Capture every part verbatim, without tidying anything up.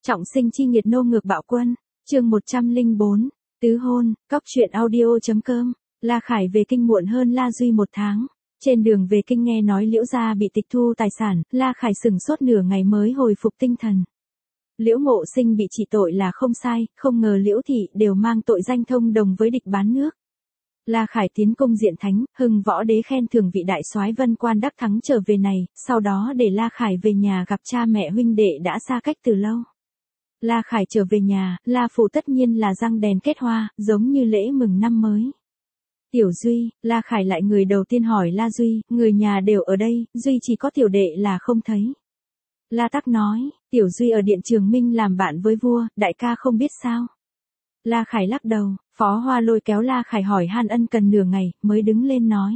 Trọng sinh chi nghiệt nô ngược bạo quân, chương một trăm lẻ bốn, tứ hôn, cóc truyện audio.com, La Khải về kinh muộn hơn La Duy một tháng. Trên đường về kinh nghe nói Liễu gia bị tịch thu tài sản, La Khải sửng sốt nửa ngày mới hồi phục tinh thần. Liễu Ngộ Sinh bị trị tội là không sai, không ngờ Liễu thị đều mang tội danh thông đồng với địch bán nước. La Khải tiến cung diện thánh, Hưng Võ Đế khen thưởng vị đại soái Vân Quan đắc thắng trở về này, sau đó để La Khải về nhà gặp cha mẹ huynh đệ đã xa cách từ lâu. La Khải trở về nhà, La Phủ tất nhiên là răng đèn kết hoa, giống như lễ mừng năm mới. Tiểu Duy, La Khải lại người đầu tiên hỏi La Duy, người nhà đều ở đây, Duy chỉ có tiểu đệ là không thấy. La Tắc nói, Tiểu Duy ở Điện Trường Minh làm bạn với vua, đại ca không biết sao. La Khải lắc đầu, Phó Hoa lôi kéo La Khải hỏi han ân cần nửa ngày, mới đứng lên nói.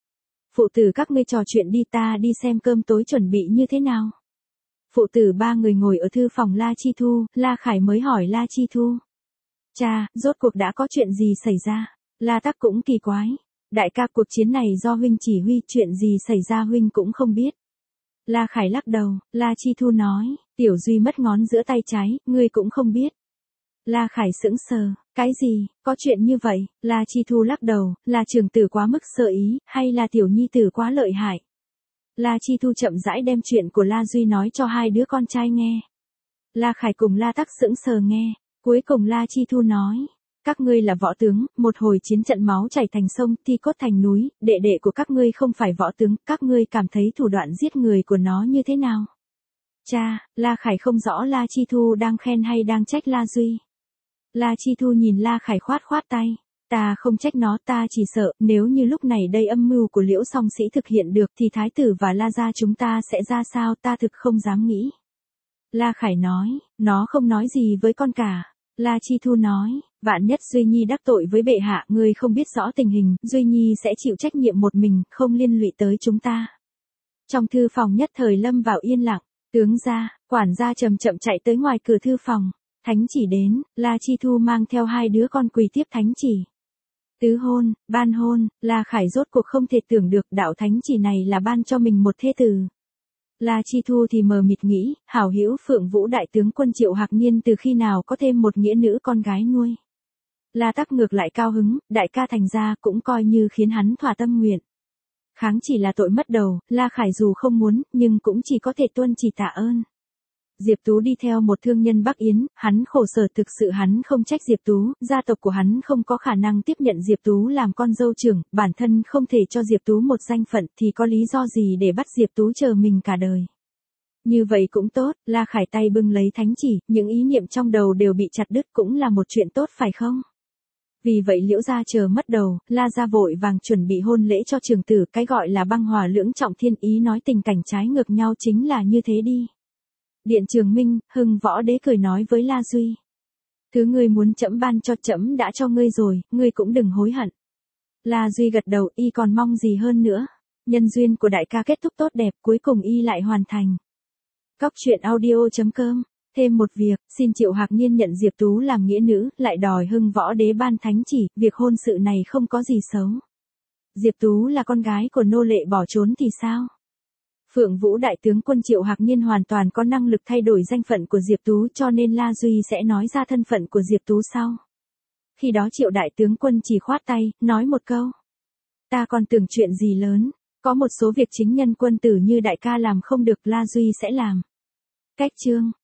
Phụ tử các ngươi trò chuyện đi, ta đi xem cơm tối chuẩn bị như thế nào. Phụ tử ba người ngồi ở thư phòng La Chi Thu, La Khải mới hỏi La Chi Thu. Cha, rốt cuộc đã có chuyện gì xảy ra? La Tắc cũng kỳ quái. Đại ca, cuộc chiến này do huynh chỉ huy, chuyện gì xảy ra huynh cũng không biết. La Khải lắc đầu, La Chi Thu nói, Tiểu Duy mất ngón giữa tay trái, ngươi cũng không biết. La Khải sững sờ, cái gì, có chuyện như vậy? La Chi Thu lắc đầu, là trưởng tử quá mức sơ ý, hay là tiểu nhi tử quá lợi hại? La Chi Thu chậm rãi đem chuyện của La Duy nói cho hai đứa con trai nghe. La Khải cùng La Tắc sững sờ nghe, cuối cùng La Chi Thu nói, các ngươi là võ tướng, một hồi chiến trận máu chảy thành sông, thi cốt thành núi, đệ đệ của các ngươi không phải võ tướng, các ngươi cảm thấy thủ đoạn giết người của nó như thế nào? Cha, La Khải không rõ La Chi Thu đang khen hay đang trách La Duy. La Chi Thu nhìn La Khải khoát khoát tay, ta không trách nó, ta chỉ sợ, nếu như lúc này đây âm mưu của Liễu Song Sĩ thực hiện được thì Thái tử và La gia chúng ta sẽ ra sao, ta thực không dám nghĩ. La Khải nói, nó không nói gì với con cả. La Chi Thu nói, vạn nhất Duy Nhi đắc tội với bệ hạ, ngươi không biết rõ tình hình, Duy Nhi sẽ chịu trách nhiệm một mình, không liên lụy tới chúng ta. Trong thư phòng nhất thời lâm vào yên lặng, tướng gia, quản gia chậm chậm chạy tới ngoài cửa thư phòng. Thánh chỉ đến, La Chi Thu mang theo hai đứa con quỳ tiếp thánh chỉ. Tứ hôn, ban hôn, La Khải rốt cuộc không thể tưởng được đạo thánh chỉ này là ban cho mình một thê tử. La Chi Thu thì mờ mịt nghĩ, hảo hữu Phượng Vũ đại tướng quân Triệu Hạc Niên từ khi nào có thêm một nghĩa nữ con gái nuôi. La Tắc ngược lại cao hứng, đại ca thành ra cũng coi như khiến hắn thỏa tâm nguyện. Kháng chỉ là tội mất đầu, La Khải dù không muốn, nhưng cũng chỉ có thể tuân chỉ tạ ơn. Diệp Tú đi theo một thương nhân Bắc Yến, hắn khổ sở, thực sự hắn không trách Diệp Tú, gia tộc của hắn không có khả năng tiếp nhận Diệp Tú làm con dâu trưởng, bản thân không thể cho Diệp Tú một danh phận thì có lý do gì để bắt Diệp Tú chờ mình cả đời. Như vậy cũng tốt, La Khải tay bưng lấy thánh chỉ, những ý niệm trong đầu đều bị chặt đứt, cũng là một chuyện tốt phải không? Vì vậy Liễu gia chờ mất đầu, La gia vội vàng chuẩn bị hôn lễ cho trưởng tử, cái gọi là băng hòa lưỡng trọng thiên, ý nói tình cảnh trái ngược nhau chính là như thế đi. Điện Trường Minh, Hưng Võ Đế cười nói với La Duy. Thứ ngươi muốn trẫm ban cho, trẫm đã cho ngươi rồi, ngươi cũng đừng hối hận. La Duy gật đầu, y còn mong gì hơn nữa. Nhân duyên của đại ca kết thúc tốt đẹp, cuối cùng y lại hoàn thành. Cóc truyện audio.com, thêm một việc, xin Triệu Hạc Niên nhận Diệp Tú làm nghĩa nữ, lại đòi Hưng Võ Đế ban thánh chỉ, việc hôn sự này không có gì xấu. Diệp Tú là con gái của nô lệ bỏ trốn thì sao? Phượng Vũ đại tướng quân Triệu Hạc Niên hoàn toàn có năng lực thay đổi danh phận của Diệp Tú, cho nên La Duy sẽ nói ra thân phận của Diệp Tú sau. Khi đó Triệu đại tướng quân chỉ khoát tay, nói một câu. Ta còn tưởng chuyện gì lớn, có một số việc chính nhân quân tử như đại ca làm không được, La Duy sẽ làm. Cách chương.